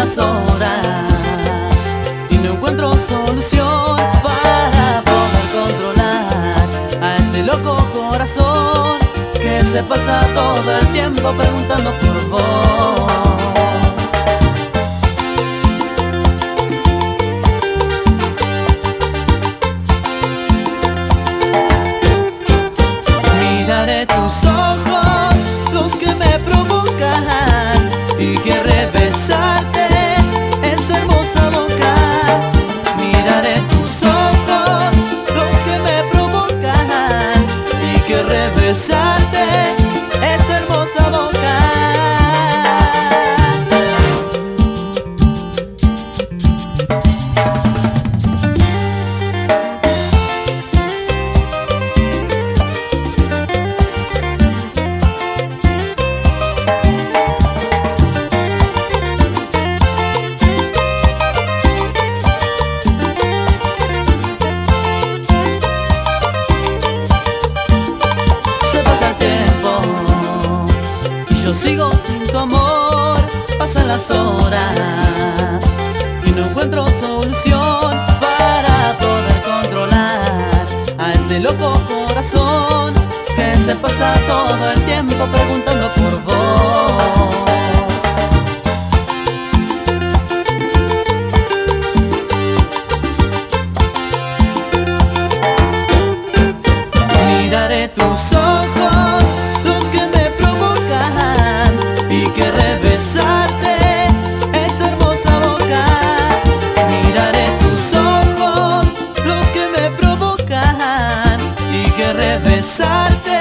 las horas y no encuentro solución para poder controlar a este loco corazón que se pasa todo el tiempo preguntando por vos. Miraré tus ojos, los que me provocan, y querré besarte esa hermosa boca. Miraré tus ojos, los que me provocan, y querré besarte esa hermosa boca. Yo sigo sin tu amor, pasan las horas y no encuentro solución para poder controlar a este loco corazón que se pasa todo el tiempo preguntando por vos. Miraré tus ojos, los que me provocan, y querré besarte esa hermosa boca. Miraré tus ojos, los que me provocan, y querré besarte